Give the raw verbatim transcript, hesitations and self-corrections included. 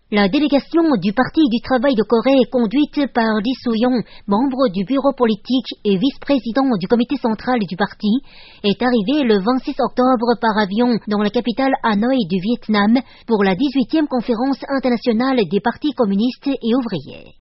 La délégation du Parti du travail de Corée, conduite par Lee Soo-young, membre du bureau politique et vice-président du comité central du parti, est arrivée le vingt-six octobre par avion dans la capitale Hanoï du Vietnam pour la dix-huitième conférence internationale des partis communistes et ouvriers.